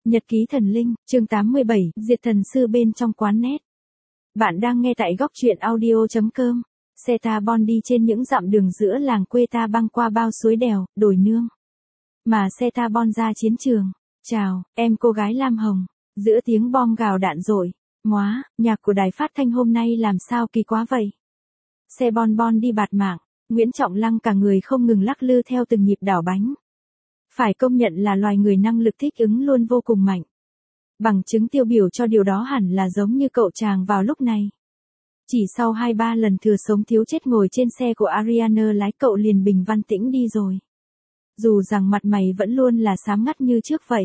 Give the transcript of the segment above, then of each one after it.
Nhật ký thần linh, chương 87, Diệt thần sư bên trong quán net. Bạn đang nghe tại góc truyện audio.com. Xe ta bon đi trên những dặm đường giữa làng quê ta băng qua bao suối đèo, đồi nương. Mà xe ta bon ra chiến trường. Chào, em cô gái Lam Hồng. Giữa tiếng bom gào đạn rội. Móa, nhạc của đài phát thanh hôm nay làm sao kỳ quá vậy? Xe bon bon đi bạt mạng. Nguyễn Trọng Lăng cả người không ngừng lắc lư theo từng nhịp đảo bánh. Phải công nhận là loài người năng lực thích ứng luôn vô cùng mạnh. Bằng chứng tiêu biểu cho điều đó hẳn là giống như cậu chàng vào lúc này. Chỉ sau 2-3 lần thừa sống thiếu chết ngồi trên xe của Ariana lái cậu liền bình văn tĩnh đi rồi. Dù rằng mặt mày vẫn luôn là xám ngắt như trước vậy.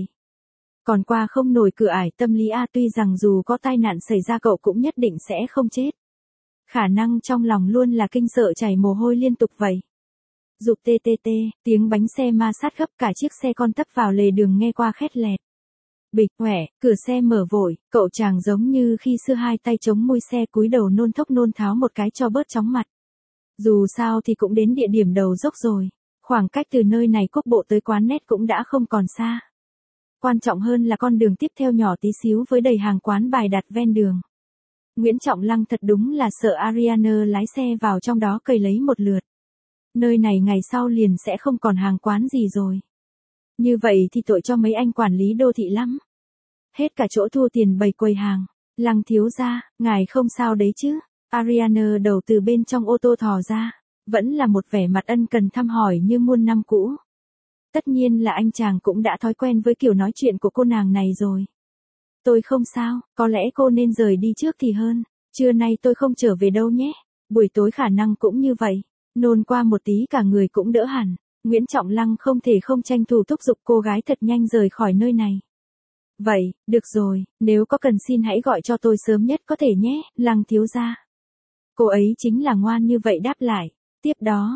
Còn qua không nổi cửa ải tâm lý tuy rằng dù có tai nạn xảy ra cậu cũng nhất định sẽ không chết. Khả năng trong lòng luôn là kinh sợ chảy mồ hôi liên tục vậy. Rụp TTT, tiếng bánh xe ma sát gấp cả chiếc xe con tấp vào lề đường nghe qua khét lẹt. Bịch, quẻ, cửa xe mở vội, cậu chàng giống như khi xưa hai tay chống mui xe cúi đầu nôn thốc nôn tháo một cái cho bớt chóng mặt. Dù sao thì cũng đến địa điểm đầu dốc rồi, khoảng cách từ nơi này cúc bộ tới quán net cũng đã không còn xa. Quan trọng hơn là con đường tiếp theo nhỏ tí xíu với đầy hàng quán bài đặt ven đường. Nguyễn Trọng Lăng thật đúng là sợ Ariana lái xe vào trong đó cày lấy một lượt. Nơi này ngày sau liền sẽ không còn hàng quán gì rồi. Như vậy thì tội cho mấy anh quản lý đô thị lắm. Hết cả chỗ thua tiền bày quầy hàng. Lăng thiếu gia, ngài không sao đấy chứ? Ariana đầu từ bên trong ô tô thò ra. Vẫn là một vẻ mặt ân cần thăm hỏi như muôn năm cũ. Tất nhiên là anh chàng cũng đã thói quen với kiểu nói chuyện của cô nàng này rồi. Tôi không sao, có lẽ cô nên rời đi trước thì hơn. Trưa nay tôi không trở về đâu nhé. Buổi tối khả năng cũng như vậy. Nôn qua một tí cả người cũng đỡ hẳn. Nguyễn Trọng Lăng không thể không tranh thủ thúc giục cô gái thật nhanh rời khỏi nơi này. Vậy, được rồi, nếu có cần xin hãy gọi cho tôi sớm nhất có thể nhé, Lăng thiếu gia. Cô ấy chính là ngoan như vậy đáp lại. Tiếp đó,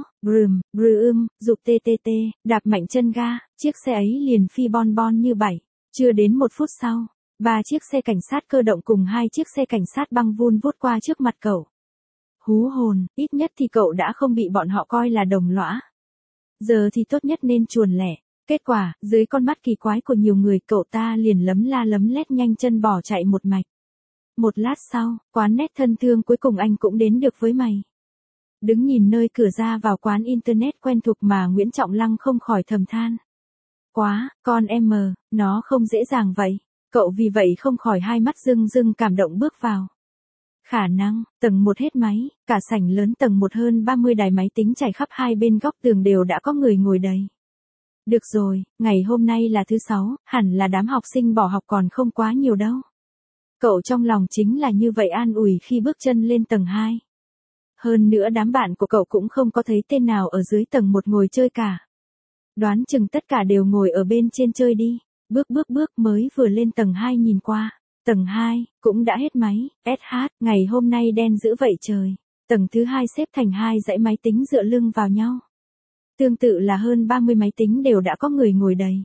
rụp TTT, đạp mạnh chân ga, chiếc xe ấy liền phi bon bon như bảy. Chưa đến 1 phút sau, 3 chiếc xe cảnh sát cơ động cùng 2 chiếc xe cảnh sát băng vun vút qua trước mặt cậu. Hú hồn, ít nhất thì cậu đã không bị bọn họ coi là đồng lõa. Giờ thì tốt nhất nên chuồn lẻ. Kết quả, dưới con mắt kỳ quái của nhiều người cậu ta liền lấm la lấm lét nhanh chân bỏ chạy một mạch. Một lát sau, quán net thân thương cuối cùng anh cũng đến được với mày. Đứng nhìn nơi cửa ra vào quán internet quen thuộc mà Nguyễn Trọng Lăng không khỏi thầm than. Quá, con em mờ, nó không dễ dàng vậy. Cậu vì vậy không khỏi hai mắt rưng rưng cảm động bước vào. Khả năng, tầng 1 hết máy, cả sảnh lớn tầng 1 hơn 30 đài máy tính trải khắp hai bên góc tường đều đã có người ngồi đầy. Được rồi, ngày hôm nay là thứ 6, hẳn là đám học sinh bỏ học còn không quá nhiều đâu. Cậu trong lòng chính là như vậy an ủi khi bước chân lên tầng 2. Hơn nữa đám bạn của cậu cũng không có thấy tên nào ở dưới tầng 1 ngồi chơi cả. Đoán chừng tất cả đều ngồi ở bên trên chơi đi. Bước mới vừa lên tầng 2 nhìn qua. Tầng 2, cũng đã hết máy, ngày hôm nay đen dữ vậy trời. Tầng thứ 2 xếp thành 2 dãy máy tính dựa lưng vào nhau. Tương tự là hơn 30 máy tính đều đã có người ngồi đầy.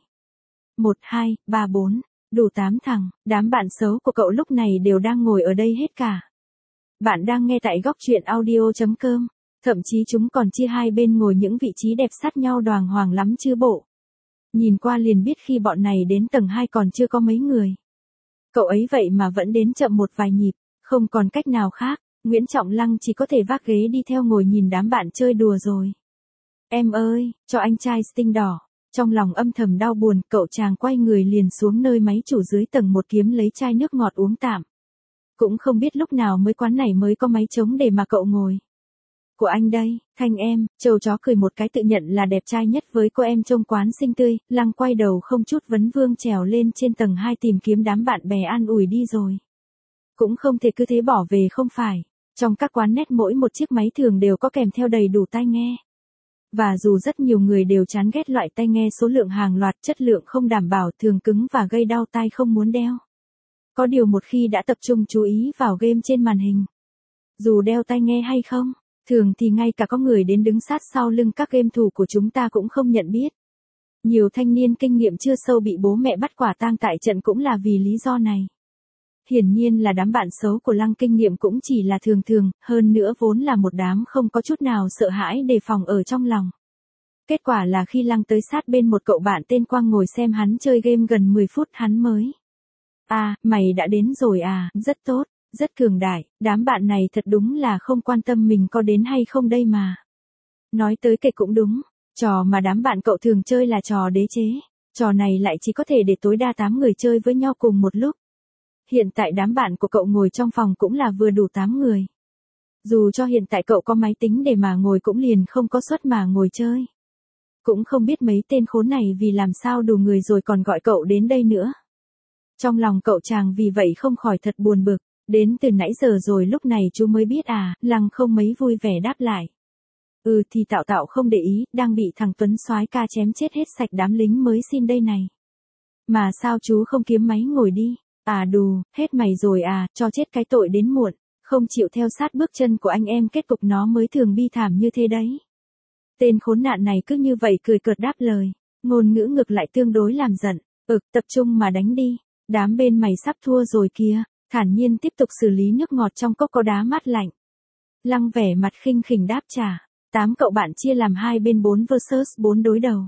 1, 2, 3, 4, đủ 8 thằng, đám bạn xấu của cậu lúc này đều đang ngồi ở đây hết cả. Bạn đang nghe tại góc truyện audio.com, thậm chí chúng còn chia hai bên ngồi những vị trí đẹp sát nhau đoàng hoàng lắm chứ bộ. Nhìn qua liền biết khi bọn này đến tầng 2 còn chưa có mấy người. Cậu ấy vậy mà vẫn đến chậm một vài nhịp, không còn cách nào khác, Nguyễn Trọng Lăng chỉ có thể vác ghế đi theo ngồi nhìn đám bạn chơi đùa rồi. Em ơi, cho anh trai Sting đỏ. Trong lòng âm thầm đau buồn, cậu chàng quay người liền xuống nơi máy chủ dưới tầng 1 kiếm lấy chai nước ngọt uống tạm. Cũng không biết lúc nào quán này mới có máy trống để mà cậu ngồi. Của anh đây, Thanh em, trâu chó cười một cái tự nhận là đẹp trai nhất với cô em trông quán xinh tươi, Lăng quay đầu không chút vấn vương trèo lên trên tầng 2 tìm kiếm đám bạn bè an ủi đi rồi. Cũng không thể cứ thế bỏ về không phải, trong các quán net mỗi một chiếc máy thường đều có kèm theo đầy đủ tai nghe. Và dù rất nhiều người đều chán ghét loại tai nghe số lượng hàng loạt chất lượng không đảm bảo thường cứng và gây đau tai không muốn đeo. Có điều một khi đã tập trung chú ý vào game trên màn hình, dù đeo tai nghe hay không, thường thì ngay cả có người đến đứng sát sau lưng các game thủ của chúng ta cũng không nhận biết. Nhiều thanh niên kinh nghiệm chưa sâu bị bố mẹ bắt quả tang tại trận cũng là vì lý do này. Hiển nhiên là đám bạn xấu của Lăng kinh nghiệm cũng chỉ là thường thường, hơn nữa vốn là một đám không có chút nào sợ hãi đề phòng ở trong lòng. Kết quả là khi Lăng tới sát bên một cậu bạn tên Quang ngồi xem hắn chơi game gần 10 phút hắn mới. À, mày đã đến rồi à, rất tốt, rất cường đại, đám bạn này thật đúng là không quan tâm mình có đến hay không đây mà. Nói tới kể cũng đúng, trò mà đám bạn cậu thường chơi là trò đế chế, trò này lại chỉ có thể để tối đa 8 người chơi với nhau cùng một lúc. Hiện tại đám bạn của cậu ngồi trong phòng cũng là vừa đủ 8 người. Dù cho hiện tại cậu có máy tính để mà ngồi cũng liền không có suất mà ngồi chơi. Cũng không biết mấy tên khốn này vì làm sao đủ người rồi còn gọi cậu đến đây nữa. Trong lòng cậu chàng vì vậy không khỏi thật buồn bực, đến từ nãy giờ rồi lúc này chú mới biết à, Lăng không mấy vui vẻ đáp lại. Thì Tạo Tạo không để ý, đang bị thằng Tuấn soái ca chém chết hết sạch đám lính mới xin đây này. Mà sao chú không kiếm máy ngồi đi, à đù, hết mày rồi à, cho chết cái tội đến muộn, không chịu theo sát bước chân của anh em kết cục nó mới thường bi thảm như thế đấy. Tên khốn nạn này cứ như vậy cười cợt đáp lời, ngôn ngữ ngược lại tương đối làm giận, tập trung mà đánh đi, đám bên mày sắp thua rồi kìa, thản nhiên tiếp tục xử lý nước ngọt trong cốc có đá mát lạnh. Lăng vẻ mặt khinh khỉnh đáp trả, 8 cậu bạn chia làm hai bên 4 vs 4 đối đầu.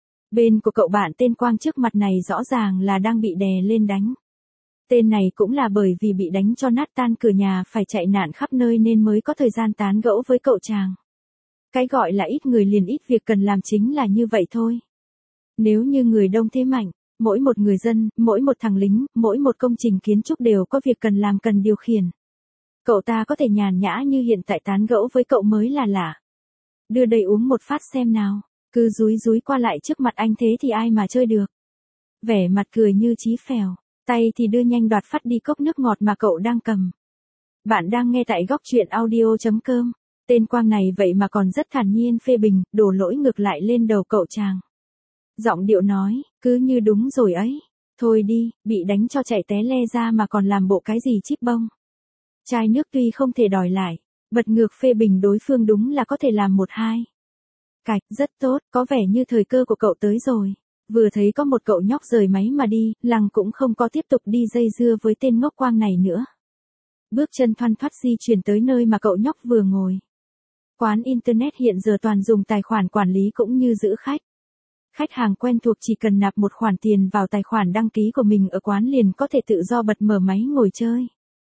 Bên của cậu bạn tên Quang trước mặt này rõ ràng là đang bị đè lên đánh. Tên này cũng là bởi vì bị đánh cho nát tan cửa nhà phải chạy nạn khắp nơi nên mới có thời gian tán gẫu với cậu chàng. Cái gọi là ít người liền ít việc cần làm chính là như vậy thôi. Nếu như người đông thế mạnh, mỗi một người dân, mỗi một thằng lính, mỗi một công trình kiến trúc đều có việc cần làm cần điều khiển. Cậu ta có thể nhàn nhã như hiện tại tán gẫu với cậu mới là lạ. Đưa đây uống một phát xem nào, cứ dúi dúi qua lại trước mặt anh thế thì ai mà chơi được. Vẻ mặt cười như chí phèo, tay thì đưa nhanh đoạt phát đi cốc nước ngọt mà cậu đang cầm. Bạn đang nghe tại góc truyện audio.com. Tên Quang này vậy mà còn rất thản nhiên phê bình, đổ lỗi ngược lại lên đầu cậu chàng. Giọng điệu nói, cứ như đúng rồi ấy. Thôi đi, bị đánh cho chạy té le ra mà còn làm bộ cái gì chíp bông. Chai nước tuy không thể đòi lại, bật ngược phê bình đối phương đúng là có thể làm một hai. Cạch, rất tốt, có vẻ như thời cơ của cậu tới rồi. Vừa thấy có một cậu nhóc rời máy mà đi, Lăng cũng không có tiếp tục đi dây dưa với tên ngốc Quang này nữa. Bước chân thoăn thoắt di chuyển tới nơi mà cậu nhóc vừa ngồi. Quán Internet hiện giờ toàn dùng tài khoản quản lý cũng như giữ khách. Khách hàng quen thuộc chỉ cần nạp một khoản tiền vào tài khoản đăng ký của mình ở quán liền có thể tự do bật mở máy ngồi chơi.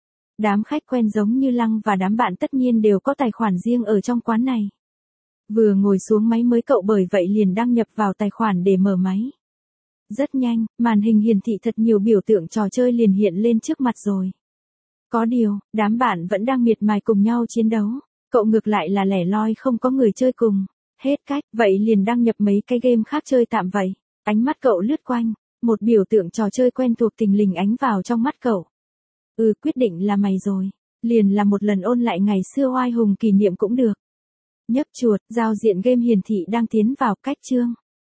Đám khách quen giống như Lăng và đám bạn tất nhiên đều có tài khoản riêng ở trong quán này. Vừa ngồi xuống máy mới cậu bởi vậy liền đăng nhập vào tài khoản để mở máy. Rất nhanh, màn hình hiển thị thật nhiều biểu tượng trò chơi liền hiện lên trước mặt rồi. Có điều, đám bạn vẫn đang miệt mài cùng nhau chiến đấu. Cậu ngược lại là lẻ loi không có người chơi cùng. Hết cách, vậy liền đăng nhập mấy cái game khác chơi tạm vậy. Ánh mắt cậu lướt quanh, một biểu tượng trò chơi quen thuộc thình lình ánh vào trong mắt cậu. Quyết định là mày rồi. Liền là một lần ôn lại ngày xưa oai hùng kỷ niệm cũng được. Nhấp chuột, giao diện game hiển thị đang tiến vào cách chương.